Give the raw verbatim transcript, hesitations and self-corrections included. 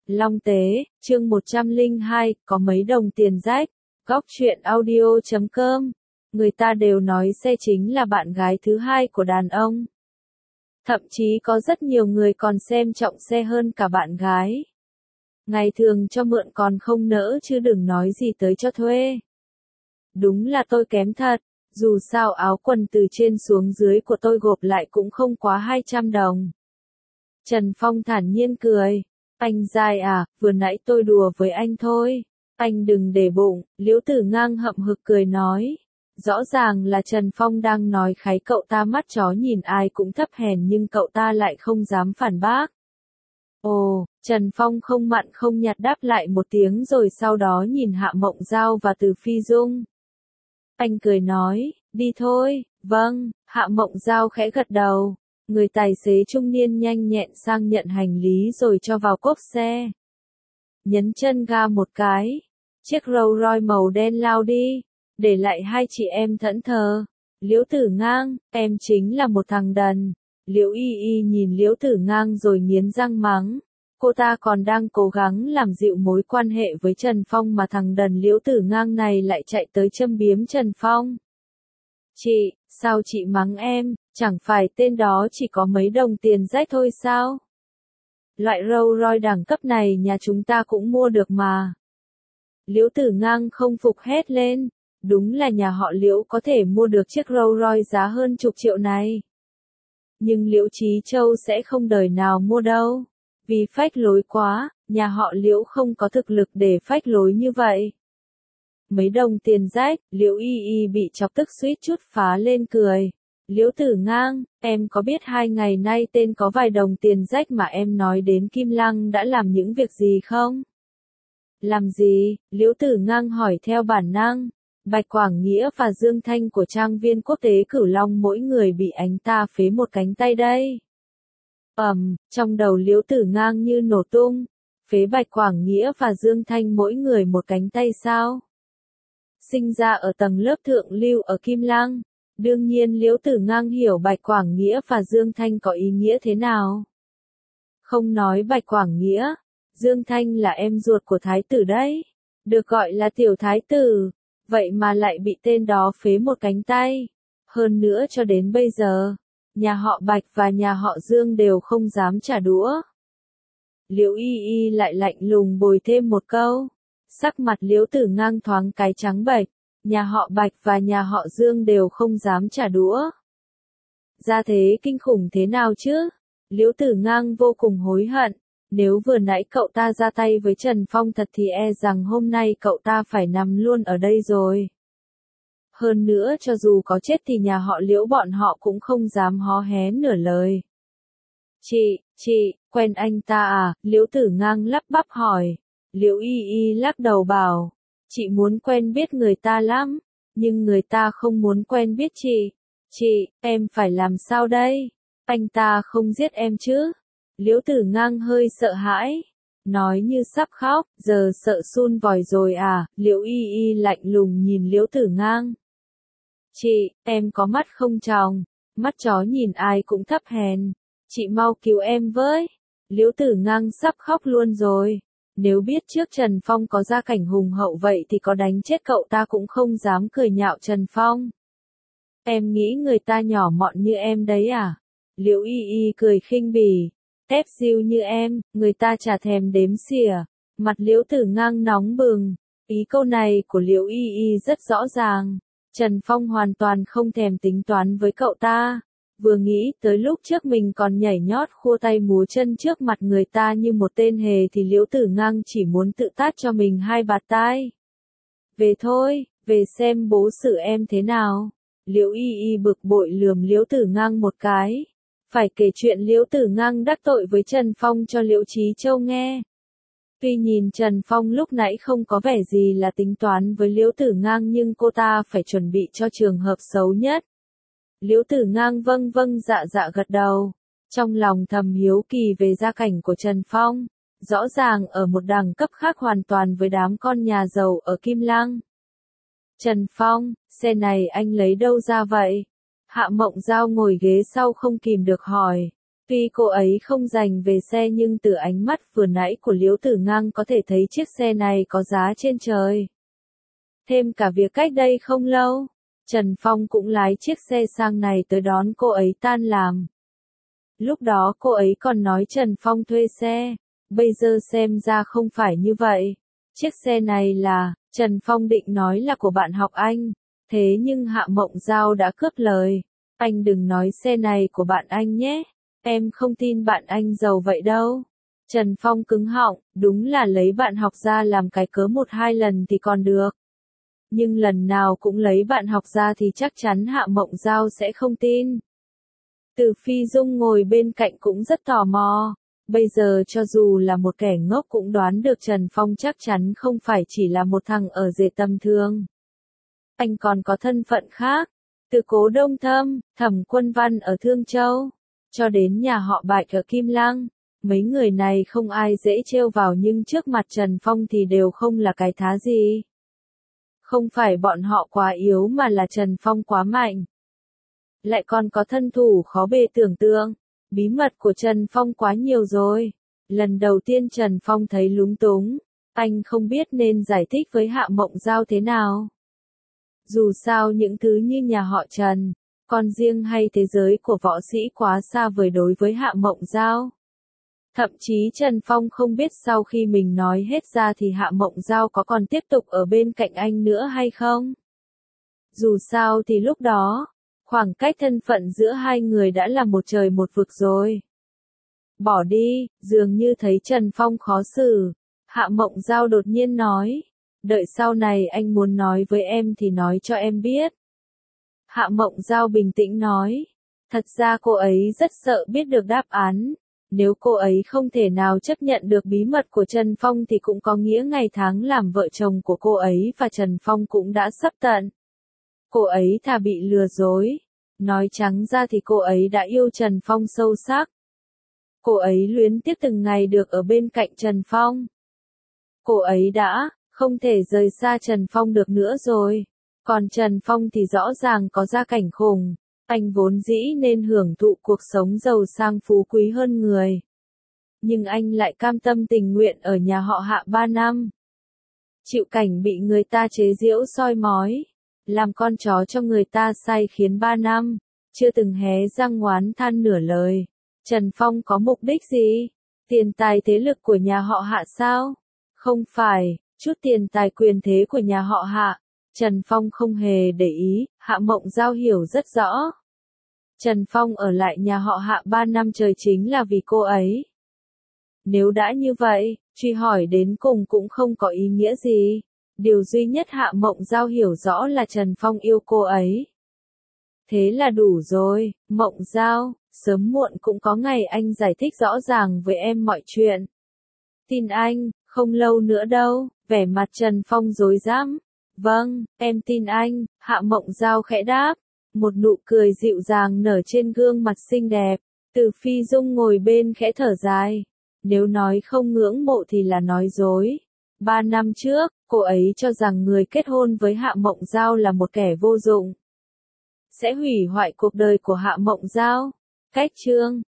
Long Tế, chương một trăm lẻ hai, có mấy đồng tiền rách. Góc truyện audio chấm com. Người ta đều nói xe chính là bạn gái thứ hai của đàn ông. Thậm chí có rất nhiều người còn xem trọng xe hơn cả bạn gái. Ngày thường cho mượn còn không nỡ chứ đừng nói gì tới cho thuê. Đúng là tôi kém thật, dù sao áo quần từ trên xuống dưới của tôi gộp lại cũng không quá hai trăm đồng. Trần Phong thản nhiên cười. Anh dai à, vừa nãy tôi đùa với anh thôi. Anh đừng để bụng, Liễu Tử Ngang hậm hực cười nói. Rõ ràng là Trần Phong đang nói khái cậu ta mắt chó nhìn ai cũng thấp hèn nhưng cậu ta lại không dám phản bác. Ồ, Trần Phong không mặn không nhạt đáp lại một tiếng rồi sau đó nhìn Hạ Mộng Giao và Từ Phi Dung. Anh cười nói, đi thôi, vâng, Hạ Mộng Giao khẽ gật đầu. Người tài xế trung niên nhanh nhẹn sang nhận hành lý rồi cho vào cốp xe. Nhấn chân ga một cái. Chiếc Rolls Royce màu đen lao đi. Để lại hai chị em thẫn thờ. Liễu Tử Ngang, em chính là một thằng đần. Liễu Y Y nhìn Liễu Tử Ngang rồi nghiến răng mắng. Cô ta còn đang cố gắng làm dịu mối quan hệ với Trần Phong mà thằng đần Liễu Tử Ngang này lại chạy tới châm biếm Trần Phong. Chị, sao chị mắng em, chẳng phải tên đó chỉ có mấy đồng tiền rách thôi sao? Loại Rolls Royce đẳng cấp này nhà chúng ta cũng mua được mà. Liễu Tử Ngang không phục hét lên, đúng là nhà họ Liễu có thể mua được chiếc Rolls Royce giá hơn chục triệu này. Nhưng Liễu Chí Châu sẽ không đời nào mua đâu, vì phách lối quá, nhà họ Liễu không có thực lực để phách lối như vậy. Mấy đồng tiền rách, Liễu Y Y bị chọc tức suýt chút phá lên cười. Liễu Tử Ngang, em có biết hai ngày nay tên có vài đồng tiền rách mà em nói đến Kim Lăng đã làm những việc gì không? Làm gì? Liễu Tử Ngang hỏi theo bản năng. Bạch Quảng Nghĩa và Dương Thanh của trang viên quốc tế Cửu Long mỗi người bị anh ta phế một cánh tay đây. Ầm, um, trong đầu Liễu Tử Ngang như nổ tung. Phế Bạch Quảng Nghĩa và Dương Thanh mỗi người một cánh tay sao? Sinh ra ở tầng lớp thượng lưu ở Kim Lăng. Đương nhiên Liễu Tử Ngang hiểu Bạch Quảng Nghĩa và Dương Thanh có ý nghĩa thế nào. Không nói Bạch Quảng Nghĩa, Dương Thanh là em ruột của thái tử đấy, được gọi là tiểu thái tử, vậy mà lại bị tên đó phế một cánh tay. Hơn nữa cho đến bây giờ, nhà họ Bạch và nhà họ Dương đều không dám trả đũa. Liễu Y Y lại lạnh lùng bồi thêm một câu. Sắc mặt Liễu Tử Ngang thoáng cái trắng bệch. Nhà họ Bạch và nhà họ Dương đều không dám trả đũa. Ra thế kinh khủng thế nào chứ? Liễu Tử Ngang vô cùng hối hận. Nếu vừa nãy cậu ta ra tay với Trần Phong thật thì e rằng hôm nay cậu ta phải nằm luôn ở đây rồi. Hơn nữa cho dù có chết thì nhà họ Liễu bọn họ cũng không dám hó hé nửa lời. Chị, chị, quen anh ta à? Liễu Tử Ngang lắp bắp hỏi. Liễu Y Y lắc đầu bảo. Chị muốn quen biết người ta lắm, nhưng người ta không muốn quen biết chị. Chị, em phải làm sao đây? Anh ta không giết em chứ? Liễu Tử Ngang hơi sợ hãi, nói như sắp khóc, giờ sợ sun vòi rồi à? Liễu Y Y lạnh lùng nhìn Liễu Tử Ngang. Chị, em có mắt không tròng, mắt chó nhìn ai cũng thấp hèn. Chị mau cứu em với. Liễu Tử Ngang sắp khóc luôn rồi. Nếu biết trước Trần Phong có gia cảnh hùng hậu vậy thì có đánh chết cậu ta cũng không dám cười nhạo Trần Phong. Em nghĩ người ta nhỏ mọn như em đấy à? Liễu Y Y cười khinh bỉ. Tép diêu như em, người ta chả thèm đếm xỉa. Mặt Liễu Tử Ngang nóng bừng. Ý câu này của Liễu Y Y rất rõ ràng. Trần Phong hoàn toàn không thèm tính toán với cậu ta. Vừa nghĩ tới lúc trước mình còn nhảy nhót khua tay múa chân trước mặt người ta như một tên hề thì Liễu Tử Ngang chỉ muốn tự tát cho mình hai bạt tai. Về thôi, về xem bố xử em thế nào. Liễu Y Y bực bội lườm Liễu Tử Ngang một cái. Phải kể chuyện Liễu Tử Ngang đắc tội với Trần Phong cho Liễu Chí Châu nghe. Tuy nhìn Trần Phong lúc nãy không có vẻ gì là tính toán với Liễu Tử Ngang nhưng cô ta phải chuẩn bị cho trường hợp xấu nhất. Liễu Tử Ngang vâng vâng dạ dạ gật đầu. Trong lòng thầm hiếu kỳ về gia cảnh của Trần Phong. Rõ ràng ở một đẳng cấp khác hoàn toàn với đám con nhà giàu ở Kim Lăng. Trần Phong, xe này anh lấy đâu ra vậy? Hạ Mộng Giao ngồi ghế sau không kìm được hỏi. Tuy cô ấy không giành về xe nhưng từ ánh mắt vừa nãy của Liễu Tử Ngang có thể thấy chiếc xe này có giá trên trời. Thêm cả việc cách đây không lâu, Trần Phong cũng lái chiếc xe sang này tới đón cô ấy tan làm. Lúc đó cô ấy còn nói Trần Phong thuê xe, bây giờ xem ra không phải như vậy. Chiếc xe này là, Trần Phong định nói là của bạn học anh, thế nhưng Hạ Mộng Giao đã cướp lời. Anh đừng nói xe này của bạn anh nhé, em không tin bạn anh giàu vậy đâu. Trần Phong cứng họng, đúng là lấy bạn học ra làm cái cớ một hai lần thì còn được. Nhưng lần nào cũng lấy bạn học ra thì chắc chắn Hạ Mộng Giao sẽ không tin. Từ Phi Dung ngồi bên cạnh cũng rất tò mò. Bây giờ cho dù là một kẻ ngốc cũng đoán được Trần Phong chắc chắn không phải chỉ là một thằng ở rể tầm thường. Anh còn có thân phận khác. Từ Cố Đông Thâm, Thẩm Quân Văn ở Thương Châu, cho đến nhà họ Bạch ở Kim Lăng. Mấy người này không ai dễ trêu vào nhưng trước mặt Trần Phong thì đều không là cái thá gì. Không phải bọn họ quá yếu mà là Trần Phong quá mạnh. Lại còn có thân thủ khó bề tưởng tượng. Bí mật của Trần Phong quá nhiều rồi. Lần đầu tiên Trần Phong thấy lúng túng. Anh không biết nên giải thích với Hạ Mộng Giao thế nào. Dù sao những thứ như nhà họ Trần, con riêng hay thế giới của võ sĩ quá xa vời đối với Hạ Mộng Giao. Thậm chí Trần Phong không biết sau khi mình nói hết ra thì Hạ Mộng Giao có còn tiếp tục ở bên cạnh anh nữa hay không. Dù sao thì lúc đó, khoảng cách thân phận giữa hai người đã là một trời một vực rồi. Bỏ đi, dường như thấy Trần Phong khó xử. Hạ Mộng Giao đột nhiên nói. Đợi sau này anh muốn nói với em thì nói cho em biết. Hạ Mộng Giao bình tĩnh nói. Thật ra cô ấy rất sợ biết được đáp án. Nếu cô ấy không thể nào chấp nhận được bí mật của Trần Phong thì cũng có nghĩa ngày tháng làm vợ chồng của cô ấy và Trần Phong cũng đã sắp tận. Cô ấy thà bị lừa dối. Nói trắng ra thì cô ấy đã yêu Trần Phong sâu sắc. Cô ấy luyến tiếc từng ngày được ở bên cạnh Trần Phong. Cô ấy đã không thể rời xa Trần Phong được nữa rồi. Còn Trần Phong thì rõ ràng có gia cảnh khủng. Anh vốn dĩ nên hưởng thụ cuộc sống giàu sang phú quý hơn người. Nhưng anh lại cam tâm tình nguyện ở nhà họ Hạ ba năm. Chịu cảnh bị người ta chế giễu soi mói. Làm con chó cho người ta sai khiến ba năm. Chưa từng hé răng oán than nửa lời. Trần Phong có mục đích gì? Tiền tài thế lực của nhà họ Hạ sao? Không phải, chút tiền tài quyền thế của nhà họ Hạ. Trần Phong không hề để ý, Hạ Mộng Giao hiểu rất rõ. Trần Phong ở lại nhà họ Hạ ba năm trời chính là vì cô ấy. Nếu đã như vậy, truy hỏi đến cùng cũng không có ý nghĩa gì. Điều duy nhất Hạ Mộng Giao hiểu rõ là Trần Phong yêu cô ấy. Thế là đủ rồi, Mộng Giao, sớm muộn cũng có ngày anh giải thích rõ ràng với em mọi chuyện. Tin anh, không lâu nữa đâu, vẻ mặt Trần Phong rối rắm. Vâng, em tin anh, Hạ Mộng Giao khẽ đáp. Một nụ cười dịu dàng nở trên gương mặt xinh đẹp. Từ Phi Dung ngồi bên khẽ thở dài. Nếu nói không ngưỡng mộ thì là nói dối. Ba năm trước, cô ấy cho rằng người kết hôn với Hạ Mộng Giao là một kẻ vô dụng. Sẽ hủy hoại cuộc đời của Hạ Mộng Giao. Cách chương